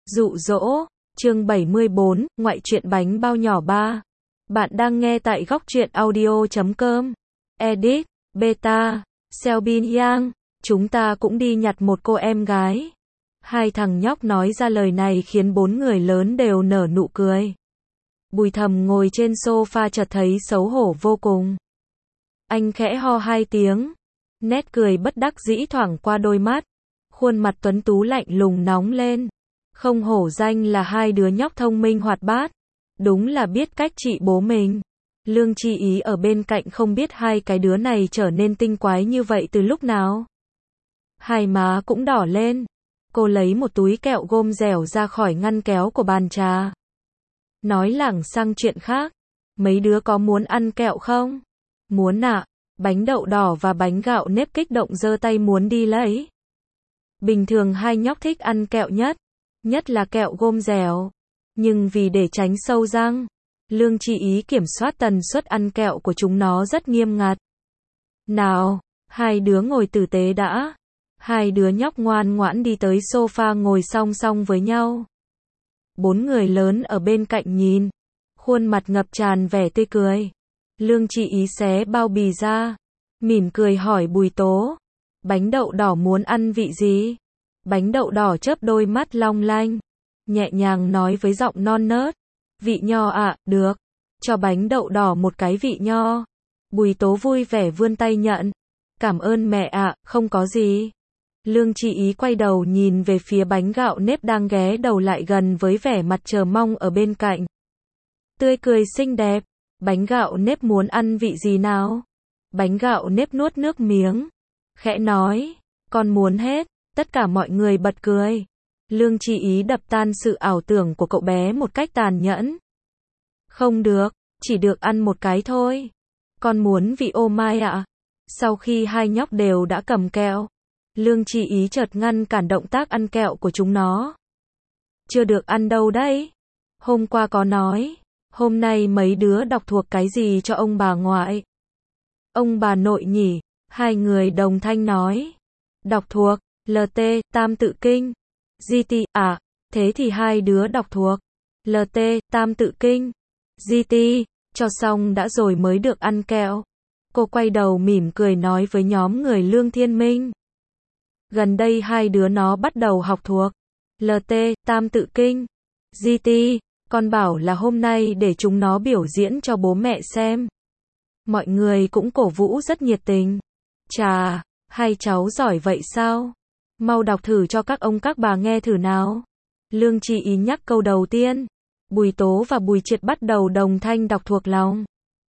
Dụ dỗ, chương 74, ngoại truyện bánh bao nhỏ 3. Bạn đang nghe tại góc truyện audio.com. Edit, Beta, Selbin Yang, chúng ta cũng đi nhặt một cô em gái. Hai thằng nhóc nói ra lời này khiến bốn người lớn đều nở nụ cười. Bùi Thầm ngồi trên sofa chợt thấy xấu hổ vô cùng. Anh khẽ ho hai tiếng. Nét cười bất đắc dĩ thoảng qua đôi mắt. Khuôn mặt tuấn tú lạnh lùng nóng lên. Không hổ danh là hai đứa nhóc thông minh hoạt bát. Đúng là biết cách trị bố mình. Lương Chi Ý ở bên cạnh không biết hai cái đứa này trở nên tinh quái như vậy từ lúc nào. Hai má cũng đỏ lên. Cô lấy một túi kẹo gôm dẻo ra khỏi ngăn kéo của bàn trà. Nói lảng sang chuyện khác. Mấy đứa có muốn ăn kẹo không? Muốn ạ. Bánh đậu đỏ và bánh gạo nếp kích động giơ tay muốn đi lấy. Bình thường hai nhóc thích ăn kẹo nhất là kẹo gôm dẻo. Nhưng vì để tránh sâu răng, Lương Chi Ý kiểm soát tần suất ăn kẹo của chúng nó rất nghiêm ngặt. Nào, hai đứa ngồi tử tế đã. Hai đứa nhóc ngoan ngoãn đi tới sofa ngồi song song với nhau. Bốn người lớn ở bên cạnh nhìn, khuôn mặt ngập tràn vẻ tươi cười. Lương Chi Ý xé bao bì ra, mỉm cười hỏi Bùi Tố, bánh đậu đỏ muốn ăn vị gì? Bánh đậu đỏ chớp đôi mắt long lanh, nhẹ nhàng nói với giọng non nớt, vị nho ạ, được, cho bánh đậu đỏ một cái vị nho. Bùi Tố vui vẻ vươn tay nhận, cảm ơn mẹ ạ, không có gì. Lương Chi Ý quay đầu nhìn về phía bánh gạo nếp đang ghé đầu lại gần với vẻ mặt chờ mong ở bên cạnh. Tươi cười xinh đẹp, bánh gạo nếp muốn ăn vị gì nào? Bánh gạo nếp nuốt nước miếng, khẽ nói, con muốn hết. Tất cả mọi người bật cười. Lương Chi Ý đập tan sự ảo tưởng của cậu bé một cách tàn nhẫn. Không được, chỉ được ăn một cái thôi. Con muốn vị ô mai ạ. Sau khi hai nhóc đều đã cầm kẹo, Lương Chi Ý chợt ngăn cản động tác ăn kẹo của chúng nó. Chưa được ăn đâu đấy. Hôm qua có nói, hôm nay mấy đứa đọc thuộc cái gì cho ông bà ngoại? Ông bà nội nhỉ? Hai người đồng thanh nói. Đọc thuộc. LT, Tam Tự Kinh. GT, à, thế thì hai đứa đọc thuộc. LT, Tam Tự Kinh. GT, cho xong đã rồi mới được ăn kẹo. Cô quay đầu mỉm cười nói với nhóm người Lương Thiên Minh. Gần đây hai đứa nó bắt đầu học thuộc. LT, Tam Tự Kinh. GT, con bảo là hôm nay để chúng nó biểu diễn cho bố mẹ xem. Mọi người cũng cổ vũ rất nhiệt tình. Chà, hai cháu giỏi vậy sao? Mau đọc thử cho các ông các bà nghe thử nào. Lương Chi Ý nhắc câu đầu tiên. Bùi Tố và Bùi Triệt bắt đầu đồng thanh đọc thuộc lòng.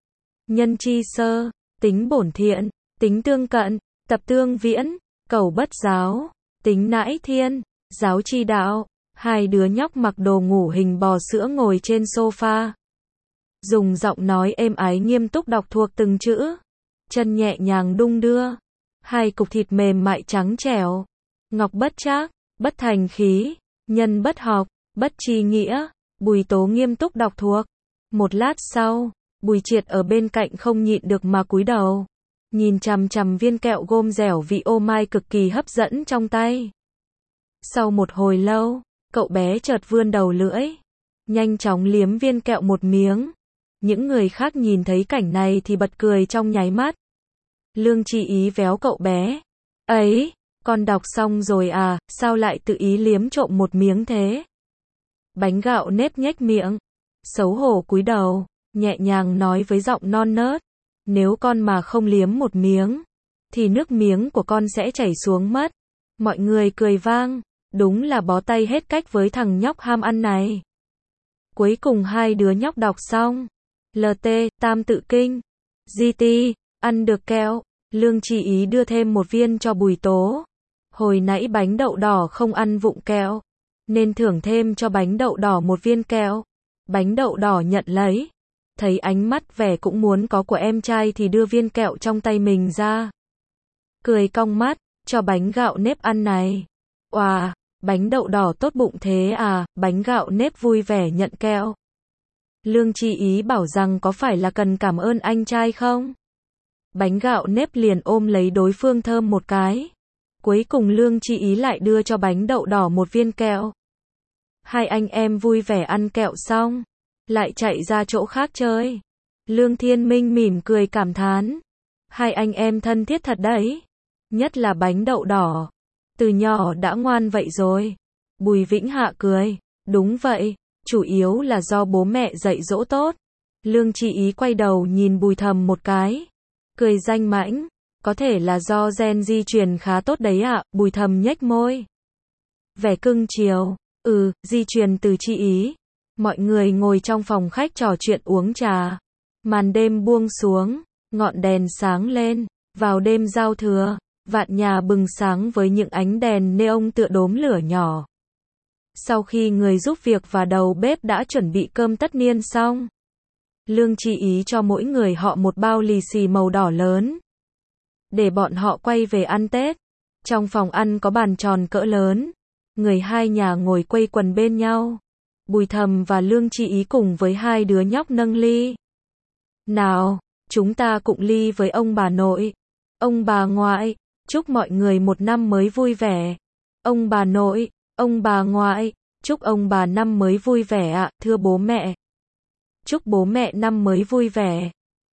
Nhân chi sơ, tính bổn thiện, tính tương cận, tập tương viễn, cầu bất giáo, tính nãi thiên, giáo chi đạo. Hai đứa nhóc mặc đồ ngủ hình bò sữa ngồi trên sofa. Dùng giọng nói êm ái nghiêm túc đọc thuộc từng chữ. Chân nhẹ nhàng đung đưa. Hai cục thịt mềm mại trắng trẻo. Ngọc bất trác, bất thành khí, nhân bất học, bất tri nghĩa. Bùi Tố nghiêm túc đọc thuộc. Một lát sau, Bùi Triệt ở bên cạnh không nhịn được mà cúi đầu. Nhìn chằm chằm viên kẹo gôm dẻo vị ô mai cực kỳ hấp dẫn trong tay. Sau một hồi lâu, cậu bé chợt vươn đầu lưỡi. Nhanh chóng liếm viên kẹo một miếng. Những người khác nhìn thấy cảnh này thì bật cười trong nháy mắt. Lương Chi Ý véo cậu bé. Ấy! Con đọc xong rồi à, sao lại tự ý liếm trộm một miếng thế? Bánh gạo nếp nhếch miệng, xấu hổ cúi đầu, nhẹ nhàng nói với giọng non nớt. Nếu con mà không liếm một miếng, thì nước miếng của con sẽ chảy xuống mất. Mọi người cười vang, đúng là bó tay hết cách với thằng nhóc ham ăn này. Cuối cùng hai đứa nhóc đọc xong. LT, Tam Tự Kinh. GT, ăn được kẹo. Lương Chi Ý đưa thêm một viên cho Bùi Tố. Hồi nãy bánh đậu đỏ không ăn vụng kẹo, nên thưởng thêm cho bánh đậu đỏ một viên kẹo. Bánh đậu đỏ nhận lấy. Thấy ánh mắt vẻ cũng muốn có của em trai thì đưa viên kẹo trong tay mình ra. Cười cong mắt, cho bánh gạo nếp ăn này. Oà, bánh đậu đỏ tốt bụng thế à, bánh gạo nếp vui vẻ nhận kẹo. Lương Chi Ý bảo rằng có phải là cần cảm ơn anh trai không? Bánh gạo nếp liền ôm lấy đối phương thơm một cái. Cuối cùng Lương Chi Ý lại đưa cho bánh đậu đỏ một viên kẹo. Hai anh em vui vẻ ăn kẹo xong, lại chạy ra chỗ khác chơi. Lương Thiên Minh mỉm cười cảm thán. Hai anh em thân thiết thật đấy. Nhất là bánh đậu đỏ. Từ nhỏ đã ngoan vậy rồi. Bùi Vĩnh Hạ cười. Đúng vậy, chủ yếu là do bố mẹ dạy dỗ tốt. Lương Chi Ý quay đầu nhìn Bùi Thầm một cái. Cười danh mãnh. Có thể là do gen di truyền khá tốt đấy ạ. Bùi Thầm nhếch môi. Vẻ cưng chiều. Di truyền từ Chi Ý. Mọi người ngồi trong phòng khách trò chuyện uống trà. Màn đêm buông xuống, ngọn đèn sáng lên. Vào đêm giao thừa, vạn nhà bừng sáng với những ánh đèn neon tựa đốm lửa nhỏ. Sau khi người giúp việc và đầu bếp đã chuẩn bị cơm tất niên xong, Lương Chi Ý cho mỗi người họ một bao lì xì màu đỏ lớn, để bọn họ quay về ăn Tết. Trong phòng ăn có bàn tròn cỡ lớn, người hai nhà ngồi quây quần bên nhau. Bùi Thầm và Lương Chi Ý cùng với hai đứa nhóc nâng ly. Nào, chúng ta cụng ly với ông bà nội, ông bà ngoại, chúc mọi người một năm mới vui vẻ. Ông bà nội, ông bà ngoại, chúc ông bà năm mới vui vẻ ạ, thưa bố mẹ. Chúc bố mẹ năm mới vui vẻ.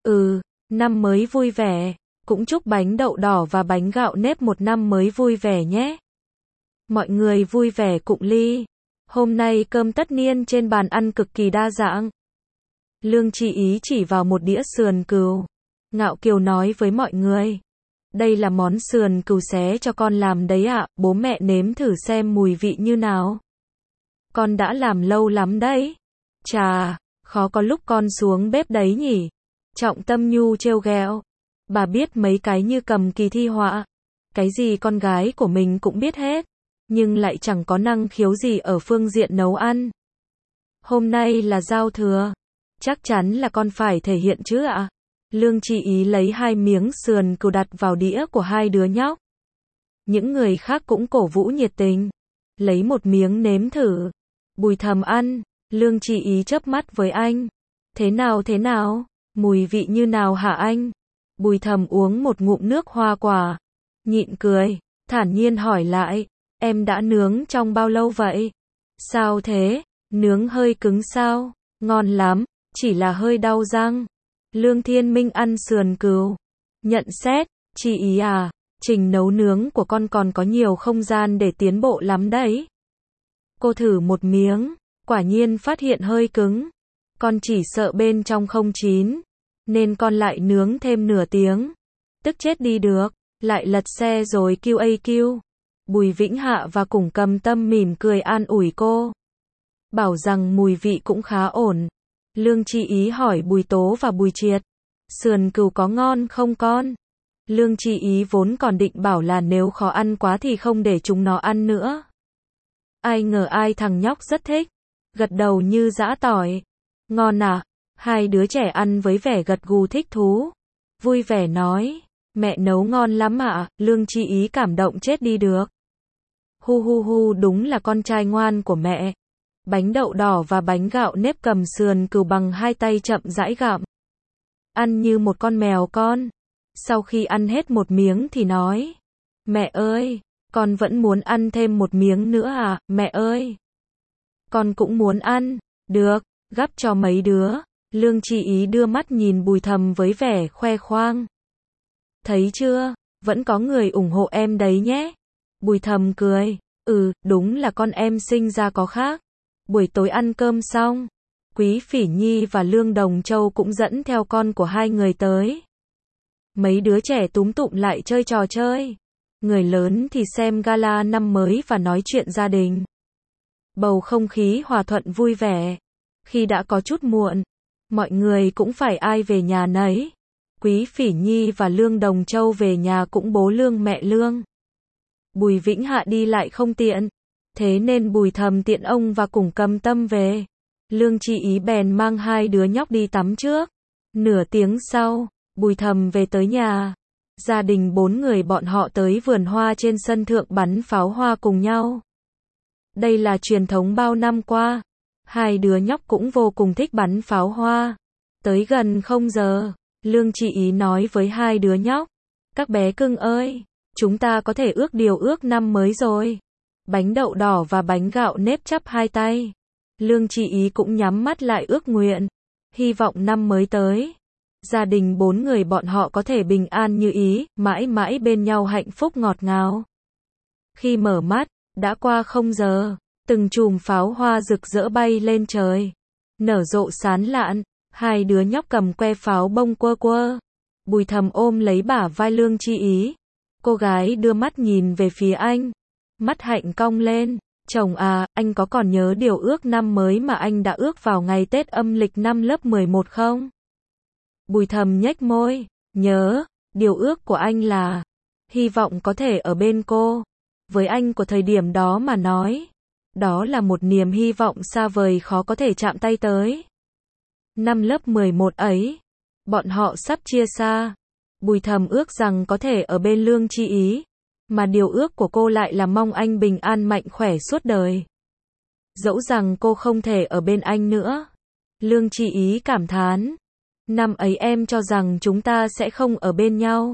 Năm mới vui vẻ. Cũng chúc bánh đậu đỏ và bánh gạo nếp một năm mới vui vẻ nhé. Mọi người vui vẻ cụng ly. Hôm nay cơm tất niên trên bàn ăn cực kỳ đa dạng. Lương Chi Ý chỉ vào một đĩa sườn cừu. Ngạo kiều nói với mọi người. Đây là món sườn cừu xé cho con làm đấy ạ, bố mẹ nếm thử xem mùi vị như nào. Con đã làm lâu lắm đấy. Chà, khó có lúc con xuống bếp đấy nhỉ. Trọng Tâm Nhu trêu ghẹo. Bà biết mấy cái như cầm kỳ thi họa. Cái gì con gái của mình cũng biết hết. Nhưng lại chẳng có năng khiếu gì ở phương diện nấu ăn. Hôm nay là giao thừa. Chắc chắn là con phải thể hiện chứ ạ. Lương Chi Ý lấy 2 miếng sườn cừu đặt vào đĩa của hai đứa nhóc. Những người khác cũng cổ vũ nhiệt tình. Lấy một miếng nếm thử. Bùi Thầm ăn. Lương Chi Ý chớp mắt với anh. Thế nào? Mùi vị như nào hả anh? Bùi Thầm uống một ngụm nước hoa quả. Nhịn cười. Thản nhiên hỏi lại. Em đã nướng trong bao lâu vậy? Sao thế? Nướng hơi cứng sao? Ngon lắm. Chỉ là hơi đau răng. Lương Thiên Minh ăn sườn cừu. Nhận xét. Chi Ý à, trình nấu nướng của con còn có nhiều không gian để tiến bộ lắm đấy. Cô thử một miếng. Quả nhiên phát hiện hơi cứng. Con chỉ sợ bên trong không chín. Nên con lại nướng thêm nửa tiếng. Tức chết đi được. Lại lật xe rồi QAQ. Bùi Vĩnh Hạ và Cùng Cầm Tâm mỉm cười an ủi cô. Bảo rằng mùi vị cũng khá ổn. Lương Chi Ý hỏi Bùi Tố và Bùi Triệt. Sườn cừu có ngon không con? Lương Chi Ý vốn còn định bảo là nếu khó ăn quá thì không để chúng nó ăn nữa. Ai ngờ thằng nhóc rất thích. Gật đầu như giã tỏi. Ngon à? Hai đứa trẻ ăn với vẻ gật gù thích thú. Vui vẻ nói. Mẹ nấu ngon lắm ạ. Lương Chi Ý cảm động chết đi được. Hu đúng là con trai ngoan của mẹ. Bánh đậu đỏ và bánh gạo nếp cầm sườn cừu bằng 2 tay chậm rãi gặm. Ăn như một con mèo con. Sau khi ăn hết một miếng thì nói. Mẹ ơi, con vẫn muốn ăn thêm một miếng nữa à, mẹ ơi. Con cũng muốn ăn. Được, gắp cho mấy đứa. Lương Chi Ý đưa mắt nhìn Bùi Thầm với vẻ khoe khoang. Thấy chưa, vẫn có người ủng hộ em đấy nhé. Bùi Thầm cười. Đúng là con em sinh ra có khác. Buổi tối ăn cơm xong, Quý Phỉ Nhi và Lương Đồng Châu cũng dẫn theo con của hai người tới. Mấy đứa trẻ túm tụm lại chơi trò chơi. Người lớn thì xem gala năm mới và nói chuyện gia đình. Bầu không khí hòa thuận vui vẻ. Khi đã có chút muộn, mọi người cũng phải ai về nhà nấy. Quý Phỉ Nhi và Lương Đồng Châu về nhà cũng bố Lương mẹ Lương. Bùi Vĩnh Hạ đi lại không tiện. Thế nên Bùi Thầm tiện ông và Cùng Cầm Tâm về. Lương Chi Ý bèn mang hai đứa nhóc đi tắm trước. Nửa tiếng sau, Bùi Thầm về tới nhà. Gia đình 4 người bọn họ tới vườn hoa trên sân thượng bắn pháo hoa cùng nhau. Đây là truyền thống bao năm qua. Hai đứa nhóc cũng vô cùng thích bắn pháo hoa. Tới gần 0 giờ, Lương Chi Ý nói với hai đứa nhóc. Các bé cưng ơi, chúng ta có thể ước điều ước năm mới rồi. Bánh đậu đỏ và bánh gạo nếp chắp hai tay. Lương Tri Ý cũng nhắm mắt lại ước nguyện. Hy vọng năm mới tới, gia đình 4 người bọn họ có thể bình an như ý, mãi mãi bên nhau hạnh phúc ngọt ngào. Khi mở mắt, đã qua 0 giờ, từng chùm pháo hoa rực rỡ bay lên trời, nở rộ sán lạn, hai đứa nhóc cầm que pháo bông quơ quơ. Bùi Thầm ôm lấy bả vai Lương Tri Ý. Cô gái đưa mắt nhìn về phía anh, mắt hạnh cong lên. Chồng à, anh có còn nhớ điều ước năm mới mà anh đã ước vào ngày Tết âm lịch năm lớp 11 không? Bùi Thầm nhếch môi, nhớ, điều ước của anh là hy vọng có thể ở bên cô. Với anh của thời điểm đó mà nói, đó là một niềm hy vọng xa vời khó có thể chạm tay tới. Năm lớp 11 ấy, bọn họ sắp chia xa. Bùi Thầm ước rằng có thể ở bên Lương Tri Ý, mà điều ước của cô lại là mong anh bình an mạnh khỏe suốt đời. Dẫu rằng cô không thể ở bên anh nữa. Lương Tri Ý cảm thán, năm ấy em cho rằng chúng ta sẽ không ở bên nhau.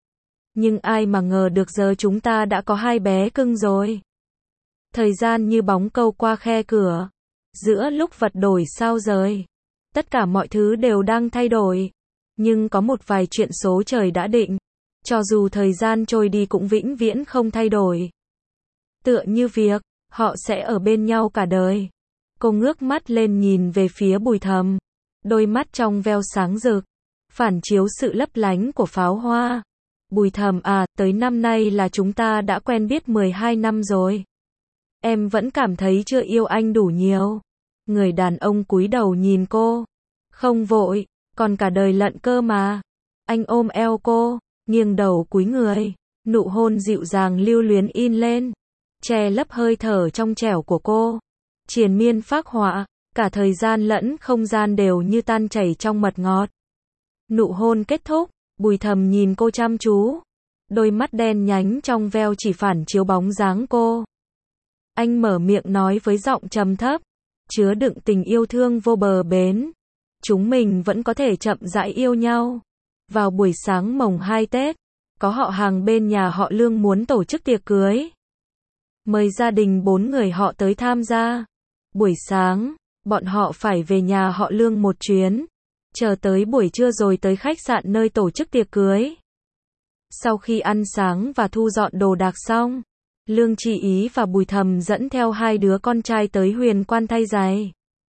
Nhưng ai mà ngờ được giờ chúng ta đã có 2 bé cưng rồi. Thời gian như bóng câu qua khe cửa. Giữa lúc vật đổi sao rời, tất cả mọi thứ đều đang thay đổi. Nhưng có một vài chuyện số trời đã định, cho dù thời gian trôi đi cũng vĩnh viễn không thay đổi. Tựa như việc, họ sẽ ở bên nhau cả đời. Cô ngước mắt lên nhìn về phía Bùi Thầm. Đôi mắt trong veo sáng rực, phản chiếu sự lấp lánh của pháo hoa. Bùi Thầm à, tới năm nay là chúng ta đã quen biết 12 năm rồi. Em vẫn cảm thấy chưa yêu anh đủ nhiều. Người đàn ông cúi đầu nhìn cô. Không vội, còn cả đời lận cơ mà. Anh ôm eo cô, nghiêng đầu cúi người. Nụ hôn dịu dàng lưu luyến in lên, che lấp hơi thở trong trẻo của cô. Triền miên phác họa, cả thời gian lẫn không gian đều như tan chảy trong mật ngọt. Nụ hôn kết thúc, Bùi Thầm nhìn cô chăm chú. Đôi mắt đen nhánh trong veo chỉ phản chiếu bóng dáng cô. Anh mở miệng nói với giọng trầm thấp, chứa đựng tình yêu thương vô bờ bến. Chúng mình vẫn có thể chậm rãi yêu nhau. Vào buổi sáng mồng 2 Tết, có họ hàng bên nhà họ Lương muốn tổ chức tiệc cưới. Mời gia đình 4 người họ tới tham gia. Buổi sáng, bọn họ phải về nhà họ Lương một chuyến. Chờ tới buổi trưa rồi tới khách sạn nơi tổ chức tiệc cưới. Sau khi ăn sáng và thu dọn đồ đạc xong, Lương Tri Ý và Bùi Thầm dẫn theo 2 đứa con trai tới Huyền Quan thay giày.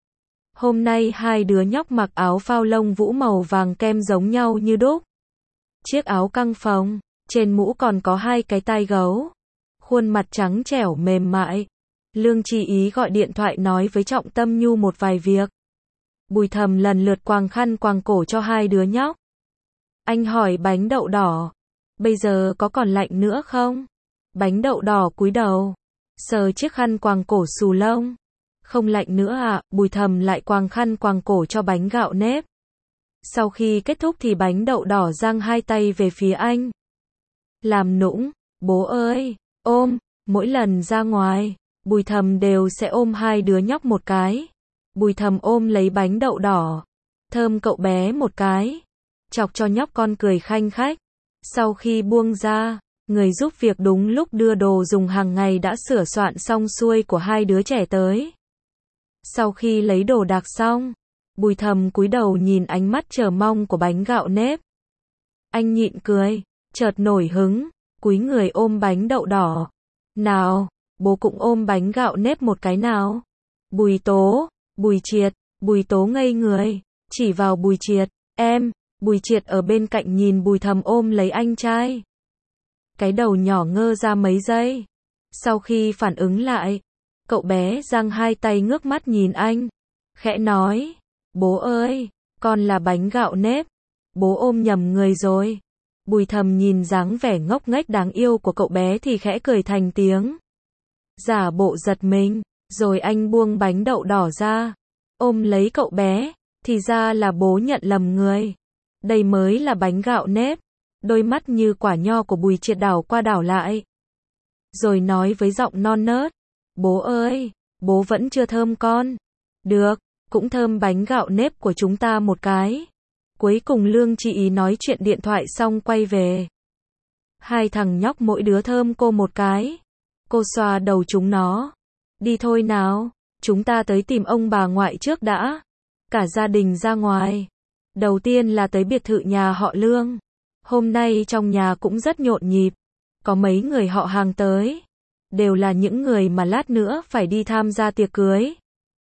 Hôm nay 2 đứa nhóc mặc áo phao lông vũ màu vàng kem giống nhau như đúc. Chiếc áo căng phồng, trên mũ còn có 2 cái tai gấu. Khuôn mặt trắng trẻo mềm mại. Lương Tri Ý gọi điện thoại nói với Trọng Tâm Nhu một vài việc. Bùi Thầm lần lượt quàng khăn quàng cổ cho 2 đứa nhóc. Anh hỏi bánh đậu đỏ, bây giờ có còn lạnh nữa không? Bánh đậu đỏ cúi đầu, sờ chiếc khăn quàng cổ xù lông. Không lạnh nữa à? Bùi Thầm lại quàng khăn quàng cổ cho bánh gạo nếp. Sau khi kết thúc thì bánh đậu đỏ giang 2 tay về phía anh. Làm nũng, bố ơi, ôm, mỗi lần ra ngoài, Bùi Thầm đều sẽ ôm 2 đứa nhóc một cái. Bùi Thầm ôm lấy bánh đậu đỏ, thơm cậu bé một cái, chọc cho nhóc con cười khanh khách. Sau khi buông ra, người giúp việc đúng lúc đưa đồ dùng hàng ngày đã sửa soạn xong xuôi của 2 đứa trẻ tới. Sau khi lấy đồ đạc xong, Bùi Thầm cúi đầu nhìn ánh mắt chờ mong của bánh gạo nếp. Anh nhịn cười, chợt nổi hứng, cúi người ôm bánh đậu đỏ. Nào, bố cũng ôm bánh gạo nếp một cái nào. Bùi Tố, Bùi Triệt, Bùi Tố ngây người, chỉ vào Bùi Triệt, em. Bùi Triệt ở bên cạnh nhìn Bùi Thầm ôm lấy anh trai. Cái đầu nhỏ ngơ ra mấy giây. Sau khi phản ứng lại, cậu bé giang 2 tay ngước mắt nhìn anh, khẽ nói, bố ơi, con là bánh gạo nếp. Bố ôm nhầm người rồi. Bùi Thầm nhìn dáng vẻ ngốc nghếch đáng yêu của cậu bé thì khẽ cười thành tiếng. Giả bộ giật mình, rồi anh buông bánh đậu đỏ ra, ôm lấy cậu bé, thì ra là bố nhận lầm người. Đây mới là bánh gạo nếp. Đôi mắt như quả nho của Bùi Triệt đảo qua đảo lại. Rồi nói với giọng non nớt, bố ơi, bố vẫn chưa thơm con. Được, cũng thơm bánh gạo nếp của chúng ta một cái. Cuối cùng Lương Tri Ý nói chuyện điện thoại xong quay về. 2 thằng nhóc mỗi đứa thơm cô một cái. Cô xoa đầu chúng nó. Đi thôi nào, chúng ta tới tìm ông bà ngoại trước đã. Cả gia đình ra ngoài. Đầu tiên là tới biệt thự nhà họ Lương. Hôm nay trong nhà cũng rất nhộn nhịp. Có mấy người họ hàng tới. Đều là những người mà lát nữa phải đi tham gia tiệc cưới.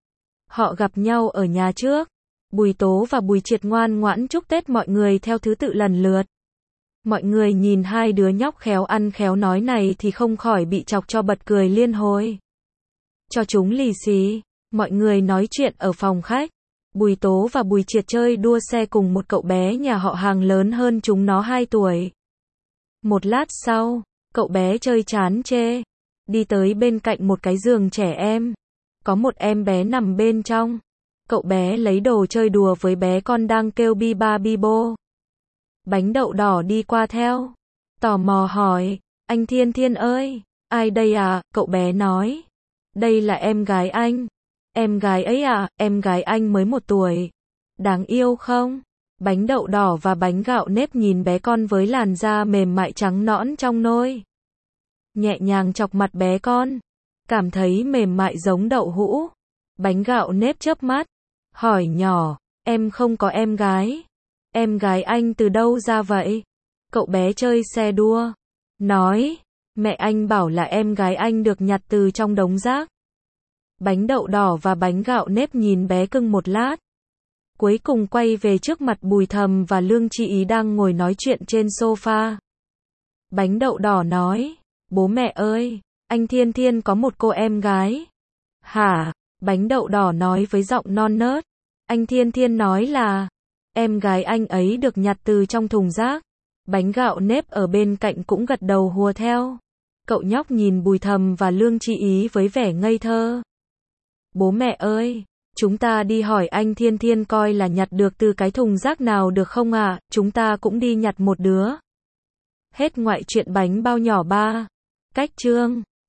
Họ gặp nhau ở nhà trước. Bùi Tố và Bùi Triệt ngoan ngoãn chúc Tết mọi người theo thứ tự lần lượt. Mọi người nhìn hai đứa nhóc khéo ăn khéo nói này thì không khỏi bị chọc cho bật cười liên hồi. Cho chúng lì xì, mọi người nói chuyện ở phòng khách. Bùi Tố và Bùi Triệt chơi đua xe cùng một cậu bé nhà họ hàng lớn hơn chúng nó 2 tuổi. Một lát sau, cậu bé chơi chán chê. Đi tới bên cạnh một cái giường trẻ em. Có một em bé nằm bên trong. Cậu bé lấy đồ chơi đùa với bé con đang kêu bi ba bi bô. Bánh đậu đỏ đi qua theo. Tò mò hỏi, anh Thiên Thiên ơi, ai đây à? Cậu bé nói, đây là em gái anh. Em gái ấy à? Em gái anh mới 1 tuổi. Đáng yêu không? Bánh đậu đỏ và bánh gạo nếp nhìn bé con với làn da mềm mại trắng nõn trong nôi. Nhẹ nhàng chọc mặt bé con. Cảm thấy mềm mại giống đậu hũ. Bánh gạo nếp chớp mắt. Hỏi nhỏ, em không có em gái. Em gái anh từ đâu ra vậy? Cậu bé chơi xe đua. Nói, mẹ anh bảo là em gái anh được nhặt từ trong đống rác. Bánh đậu đỏ và bánh gạo nếp nhìn bé cưng một lát. Cuối cùng quay về trước mặt Bùi Thầm và Lương Chi Ý đang ngồi nói chuyện trên sofa. Bánh đậu đỏ nói, bố mẹ ơi, anh Thiên Thiên có một cô em gái. Hả? Bánh đậu đỏ nói với giọng non nớt. Anh Thiên Thiên nói là, em gái anh ấy được nhặt từ trong thùng rác. Bánh gạo nếp ở bên cạnh cũng gật đầu hùa theo. Cậu nhóc nhìn Bùi Thầm và Lương Chi Ý với vẻ ngây thơ. Bố mẹ ơi, chúng ta đi hỏi anh Thiên Thiên coi là nhặt được từ cái thùng rác nào được không ạ? Chúng ta cũng đi nhặt một đứa. Hết ngoại truyện bánh bao nhỏ 3. Cách chương